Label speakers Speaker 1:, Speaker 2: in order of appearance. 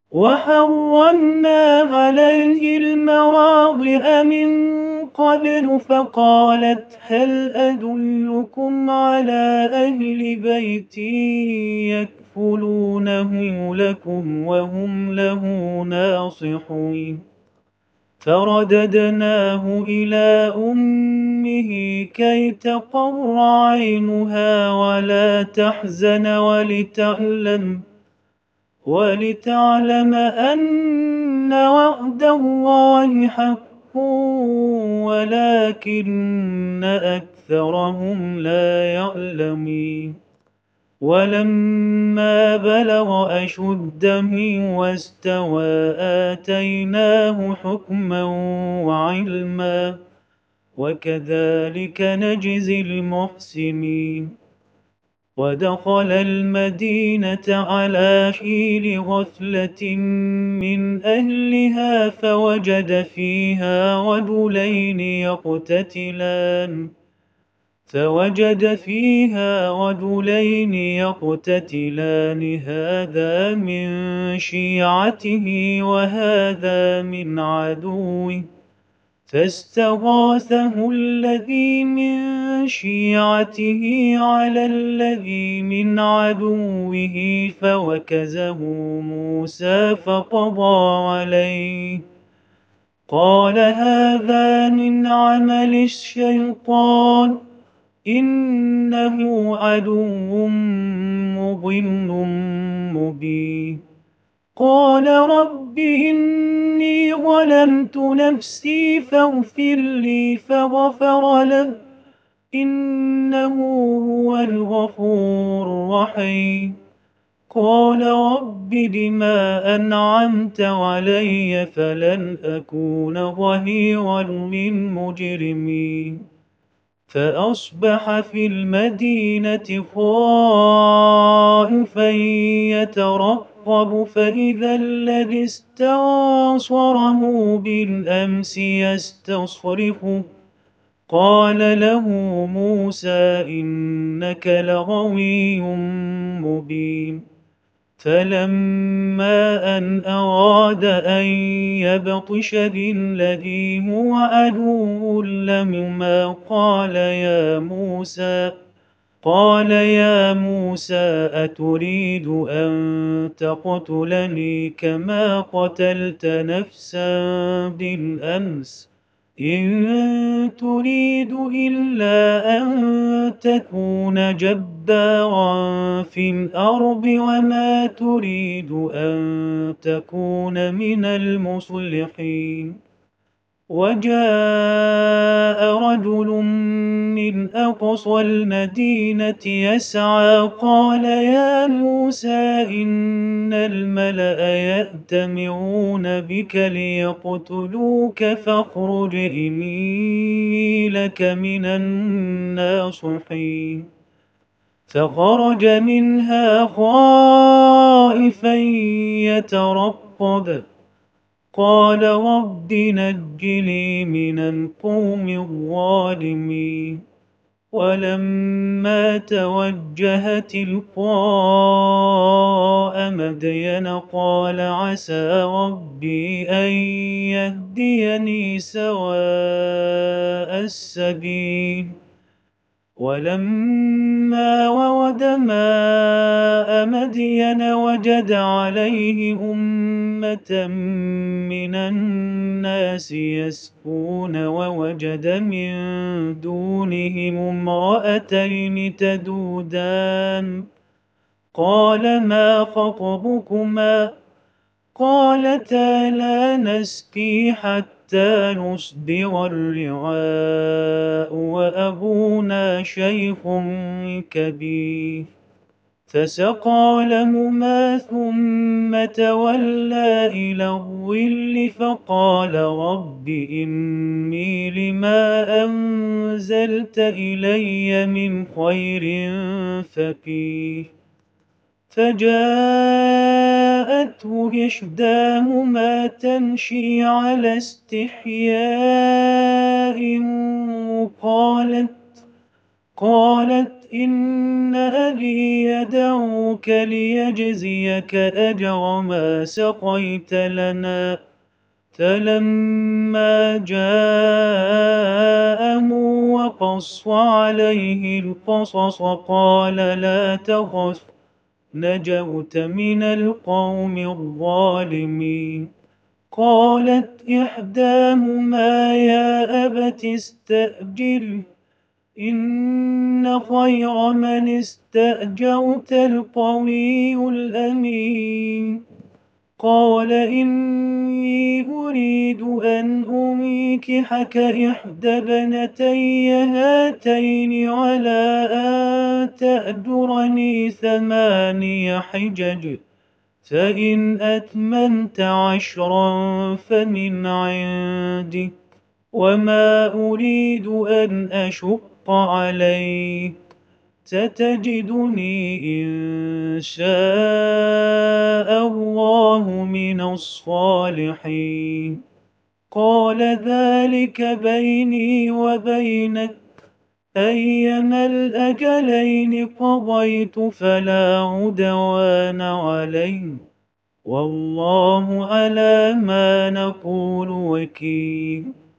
Speaker 1: وحرمنا عليه المراضع من قبل فقالت هل أدلكم على أهل بيت يكفلونه لكم وهم له ناصحون فرددناه إلى أمه كي تقر عينها ولا تحزن ولتعلم أن وعد الله حق ولكن أكثرهم لا يعلمون ولما بلغ أشده واستوى آتيناه حكما وعلما وكذلك نجزي المحسنين ودخل المدينة على حين غفلة من أهلها فوجد فيها رجلين يقتتلان هذا من شيعته وهذا من عدوه فاستغاثه الذي من شيعته على الذي من عدوه فوكزه موسى فقضى عليه قال هذا من عمل الشيطان إنه عدو مضل مبين قال رب إني ظلمت نفسي فاغفر لي فغفر له إنه هو الغفور الرحيم قال رب بما أنعمت علي فلن أكون ظهيرا للمجرمين فأصبح في المدينة خائفا يترقب فإذا الذي استنصره بالأمس يستصرخه قال له موسى إنك لغوي مبين فلما أن أراد أن يبطش بالذي هو عدو لهما قال يا موسى أتريد أن تقتلني كما قتلت نفسا بالأمس إن تريد إلا أن تكون جبارا في الأرض وما تريد أن تكون من المصلحين وجاء رجل من أقصى المدينة يسعى قال يا موسى إن الملأ يأتمرون بك ليقتلوك فاخرج إني لك من الناصحين فخرج منها خائفا يترقب قال رب نجني من القوم الظالمين ولما توجه تلقاء مدين قال عسى ربي أن يهديني سواء السبيل ولما ورد ماء مدين وجد عليه أمة من الناس يسقون ووجد من دونهم امرأتين تذودان قال ما خطبكما قالتا لا نسقي حتى يصدر الرعاء وأبونا شيخ كبير فسقى لهما ثم تولى إلى الظل فقال رب إني لما أنزلت إلي من خير فقير فجاءته إحداهما تمشي على استحياء قالت إن أبي يدعوك ليجزيك أجر ما سقيت لنا. فلما جاءه وقص عليه القصص قال لا تخف نجوت من القوم الظالمين. قالت إحداهما يا أبت استأجره إن خير من استأجرت القوي الأمين. قال إني أريد أن أنكحك إحدى ابنتي هاتين على أن تأجرني 8 حجج فإن أتممت 10 فمن عندك وما أريد أن أشق عليك ستجدني إن شاء الله من الصالحين. قال ذلك بيني وبينك أيما الأجلين قضيت فلا عدوان علي والله على ما نقول وكيل.